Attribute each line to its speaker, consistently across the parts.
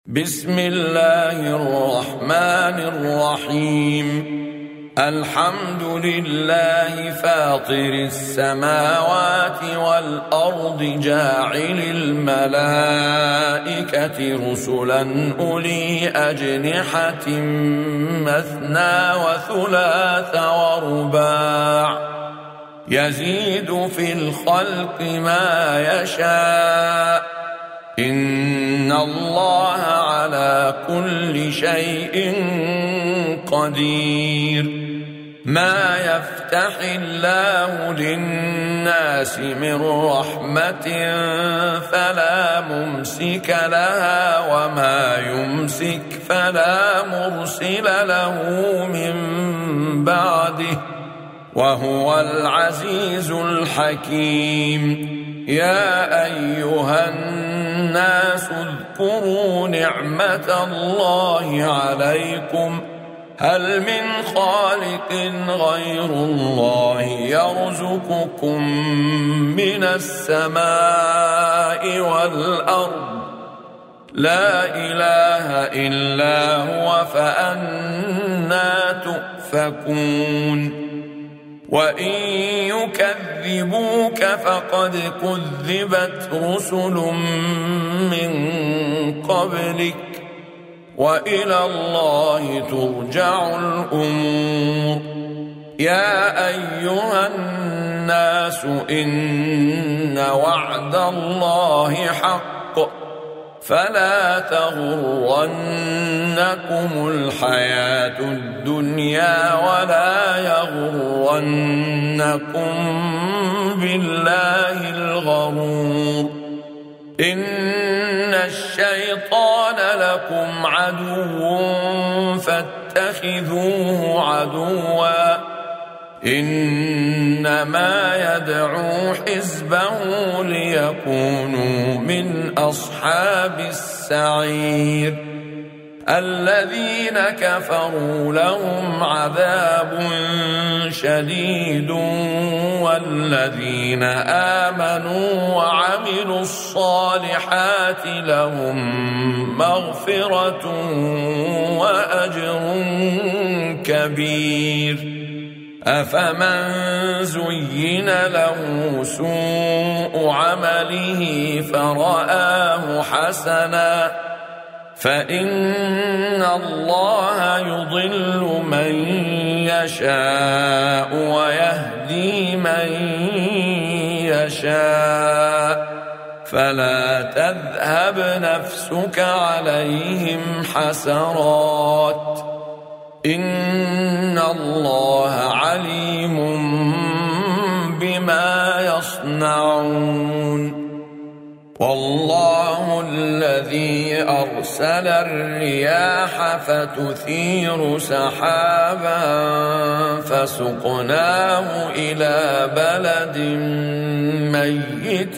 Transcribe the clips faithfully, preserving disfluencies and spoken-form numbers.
Speaker 1: بسم الله الرحمن الرحيم. الحمد لله فاطر السماوات والأرض جاعل الملائكة رسلا أولي أجنحة مثنى وثلاث ورباع يزيد في الخلق ما يشاء إن الله على كل شيء قدير. ما يفتح الله للناس من رحمة فلا ممسك لها وما يمسك فلا مرسل له من بعده وهو العزيز الحكيم. يا أيها الناس اذكروا نعمة الله عليكم هل من خالق غير الله يرزقكم من السماء والأرض لا إله إلا هو فأنى تؤفكون. وإن يكذبوك فقد كذبت رسل من قبلك وإلى الله ترجع الأمور. يا أيها الناس إن وعد الله حق فلا تغرنكم الحياة الدنيا ولا يغرنكم بالله الغرور. إن الشيطان لكم عدو فاتخذوه عدوا إنما يدعو حزبه ليكونوا من أصحاب السعير. الذين كفروا لهم عذاب شديد والذين آمنوا وعملوا الصالحات لهم مغفرة وأجر كبير. أفمن زين له سوء عمله فرآه حسنا فإن الله يضل من يشاء ويهدي من يشاء فلا تذهب نفسك عليهم حسرات إن الله عليم بما يصنعون. والله الذي أرسل الرياح فتثير سحابا فسقناه إلى بلد ميت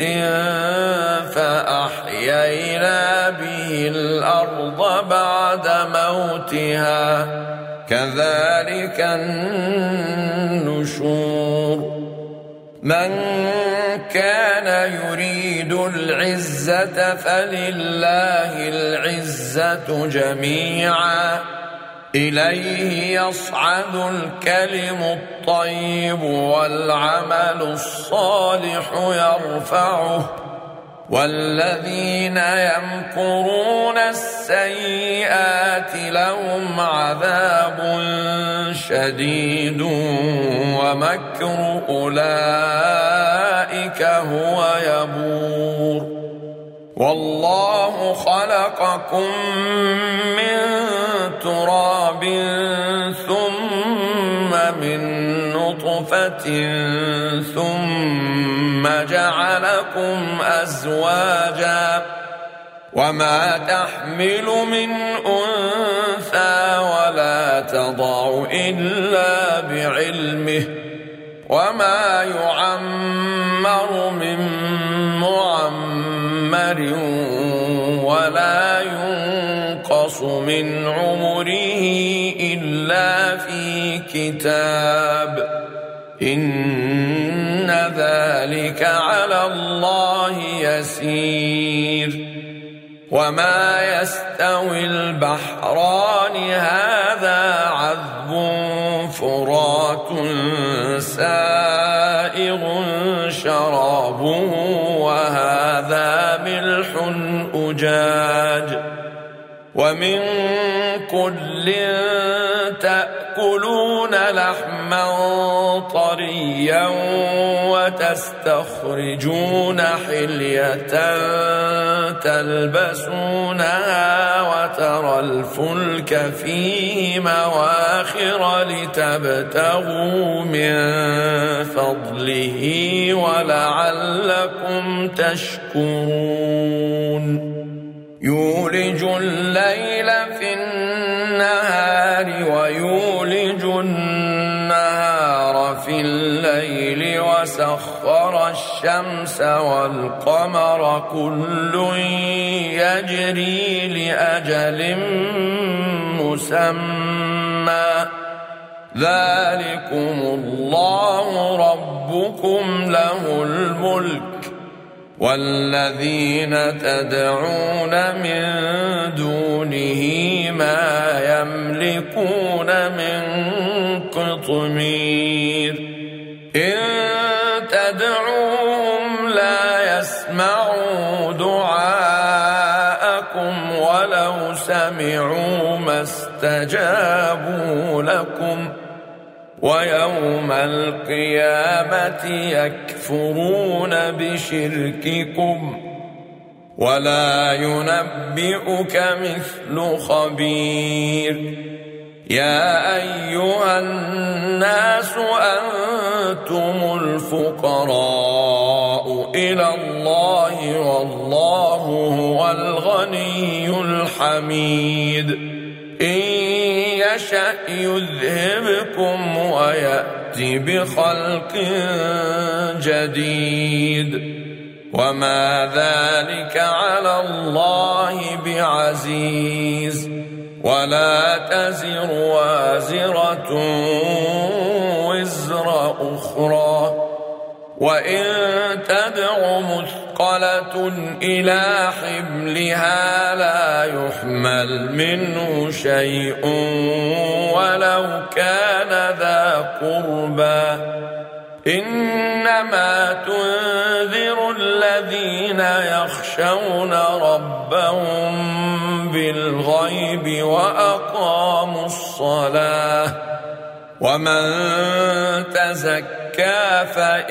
Speaker 1: فأحيينا به الأرض بعد موتها كذلك النشور. من كان يريد العزة فلله العزة جميعا إليه يصعد الكلم الطيب والعمل الصالح يرفعه والذين يمكرون السيئات لهم عذاب شديد ومكر أولئك هو يبور. والله خلقكم من تراب ثم من نطفة ثم جعلكم أزواجا وما تحمل من أنثى ولا تضع إلا بعلمه وما يعمر من معمر ولا ينقص من عمره إلا في كتاب إن ذلك على الله يسير. وما يستوي البحران هذا عذب فرات سائغ شرابه وهذا ملح أجاج ومن كل تأكلون لحما طريا وتستخرجون حلية تلبسونها وترى الفلك فيه مواخر لتبتغوا من فضله ولعلكم تشكرون يولج الليل في النهار ويولج النهار في الليل وسخر الشمس والقمر كل يجري لأجل مسمى ذلكم الله ربكم له الملك والذين تدعون من دونه ما يملكون من قطمير إن تدعوهم لا يسمعوا دعاءكم ولو سمعوا ما استجابوا لكم ويوم القيامة يكفرون بشرككم ولا ينبئك مثل خبير يا أيها الناس أنتم الفقراء إلى الله والله هو الغني الحميد إن يشأ يذهبكم ويأتي بخلق جديد وما ذلك على الله بعزيز ولا تزر وازرة وزر أخرى وإن تدع مثقلة إلى حملها لا يحمل منه شيء ولو كان ذا قربى إنما تنذر الذين يخشون ربهم بالغيب وأقاموا الصلاة ومن تزكى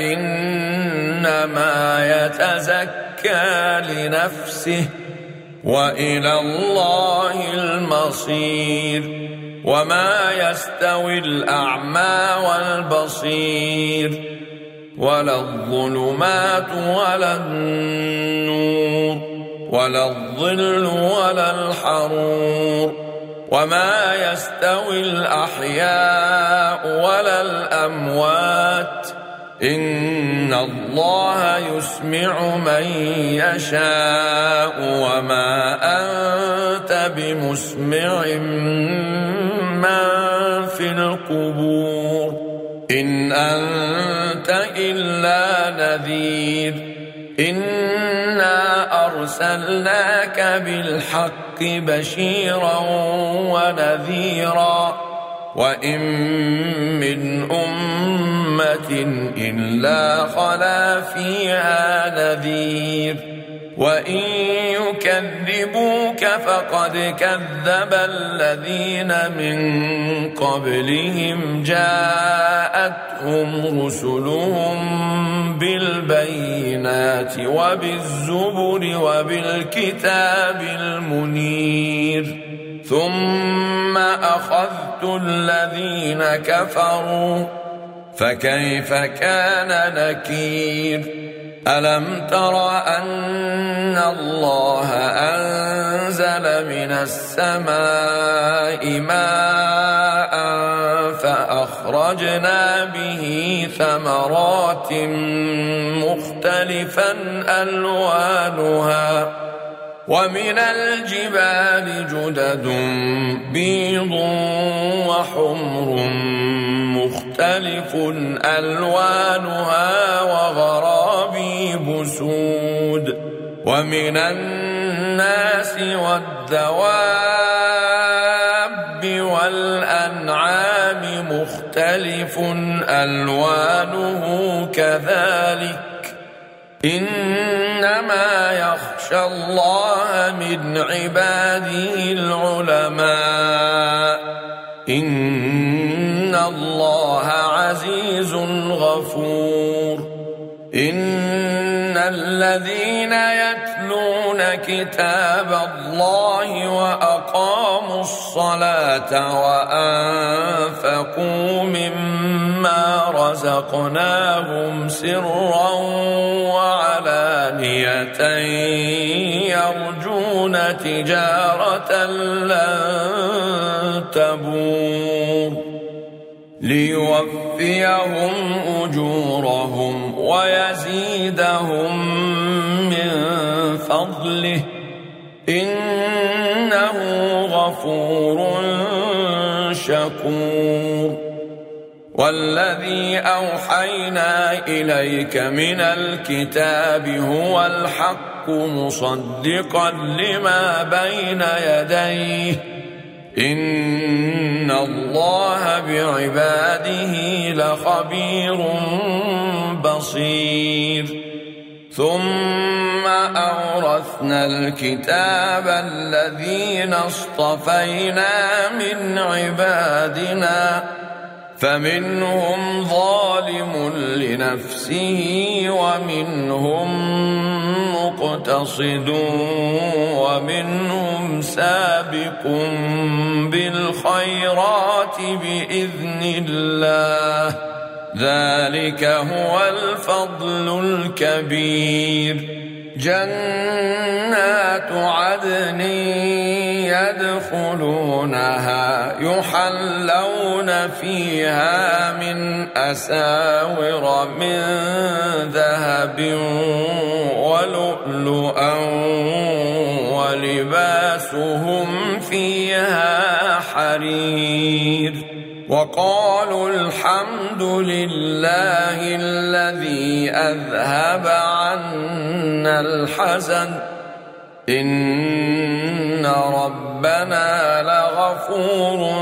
Speaker 1: فإنما يتزكى لنفسه وإلى الله المصير وما يستوي الأعمى والبصير ولا الظلمات ولا النور ولا الظل ولا الحرور وما يستوي الأحياء ولا الأموات إن الله يسمع من يشاء وما أنت بمسمع من في القبور إن أنت إلا نذير إنا أرسلناك بالحق بشيرا ونذيرا وإن من أمة إلا خلا فيها نذير وإن يكذبوك فقد كذب الذين من قبلهم جاءتهم رسلهم بالبينات وبالزبر وبالكتاب المنير ثم أخذت الذين كفروا فكيف كان نكير ألم تر أن الله أنزل من السماء ماء فأخرجنا به ثمرات مختلفا ألوانها ومن الجبال جدد بيض وحمر مختلف ألوانها وغرابيب سود ومن الناس الناس والدواب والأنعام مختلف ألوانه كذلك إنما يخشى الله من عباده العلماء إن الله عزيز غفور إن الذين يتلون كتاب الله وأقاموا الصلاة وأنفقوا مما رزقناهم سرا وعلانية يرجون تجارة لن تبور ليوفيهم أجورهم ويزيدهم من فضله إنه غفور شكور والذي أوحينا إليك من الكتاب هو الحق مصدقا لما بين يديه إن الله بعباده لخبير بصير ثم أورثنا الكتاب الذين اصطفينا من عبادنا فمنهم ظالم لنفسه ومنهم مقتصد ومنهم سابق بالخيرات بإذن الله ذلك هو الفضل الكبير جنات عدن يدخلونها يحلون فيها من أساور من ذهب ولؤلؤا ولباسهم فيها حرير وقالوا الحمد لله الذي أذهب عنا الحزن إن ربنا لغفور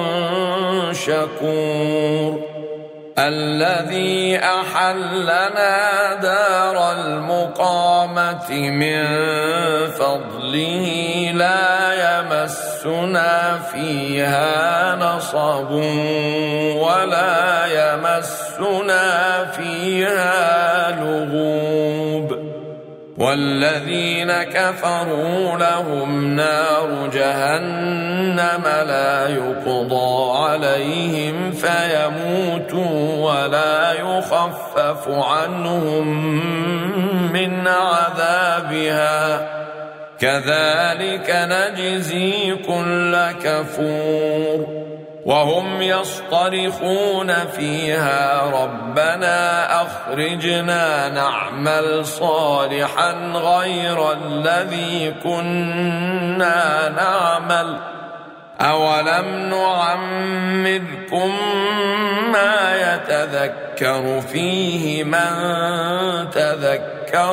Speaker 1: شكور الذي أحلنا دار المقامة من فضله لا يمسنا فيها نصب ولا يمسنا فيها لغوب والذين كفروا لهم نار جهنم لا يقضى عليهم فيموتوا ولا يخفف عنهم من عذابها كذلك نجزي كل كفور وهم يصطرخون فيها ربنا أخرجنا نعمل صالحا غير الذي كنا نعمل أولم نعمركم ما يتذكر فيه من تذكر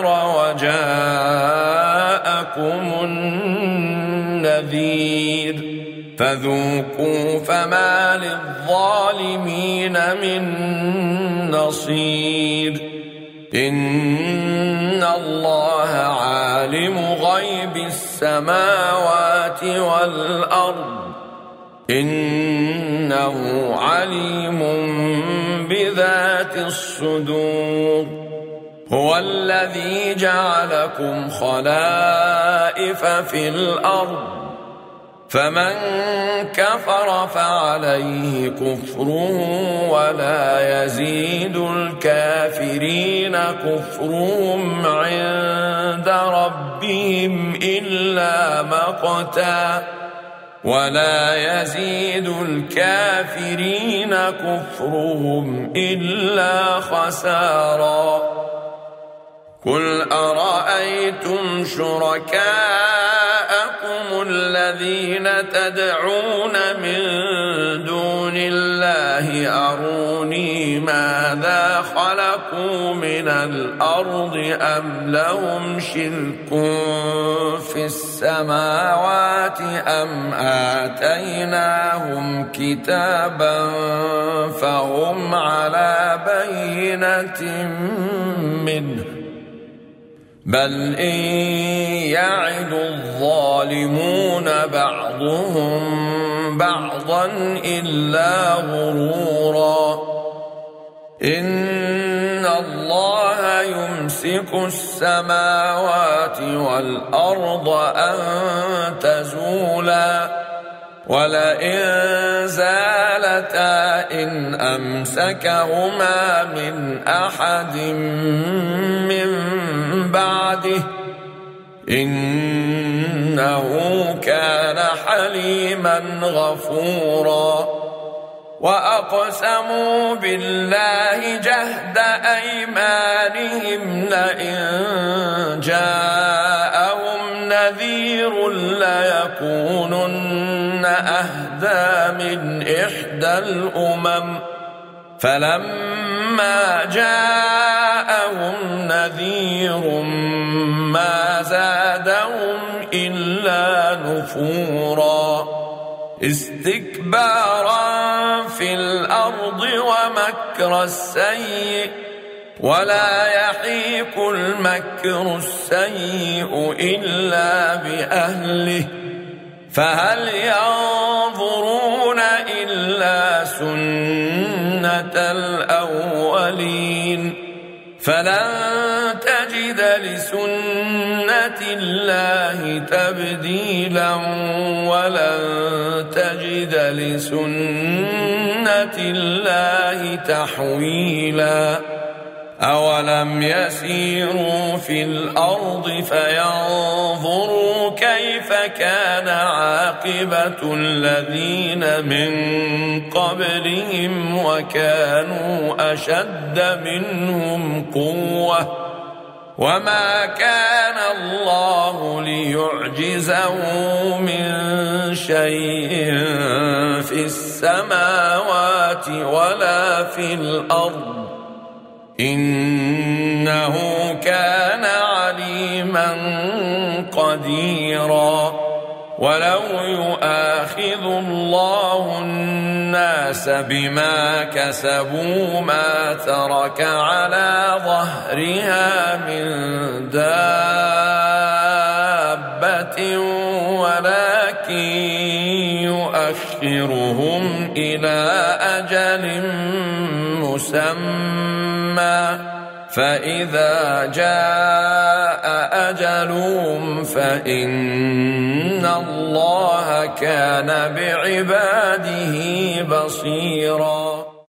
Speaker 1: وجاءكم النذير فذوقوا فما للظالمين من نصير إن الله عالم غيب السماوات والأرض إنه عليم بذات الصدور هو الذي جعلكم خلائف في الأرض فمن كفر فعليه كفره ولا يزيد الكافرين كفرهم عند ربهم إلا مقتا ولا يزيد الكافرين كفرهم إلا خسارا قل أرأيتم شركاءكم الذين الذين تدعون من دون الله أروني ماذا خلقوا من الأرض أم لهم شرك في السماوات أم آتيناهم كتابا فهم على بينة منه بل إن يعد الظالمون بعضهم بعضا إلا غرورا إن الله يمسك السماوات والأرض أن تزولا ولئن زالتا إن أمسكهما من أحد من بعده إنه كان حليما غفورا وأقسموا بالله جهد أيمانهم لئن جاءهم نذير ليكونن أهدى من إحدى الأمم فلما جاءهم نذير ما زادهم إلا نفورا استكبارا في الأرض ومكر السيء ولا يحيق المكر السيء إلا بأهله فهل ينظرون إلا سنة الأولين فلن تجد لسنة الله تبديلا ولن تجد لسنة الله تحويلا أولم يسيروا في الأرض فينظروا كيف كان عاقبة الذين من قبلهم وكانوا أشد منهم قوة وما كان الله ليعجزه من شيء في السماوات ولا في الأرض إنه كان عليما قديرا ولو يؤاخذ الله الناس بما كسبوا ما ترك على ظهرها من دابة ولكن يؤخرهم إلى أجل مسمى فإذا جاء أجلهم فإن الله كان بعباده بصيرا.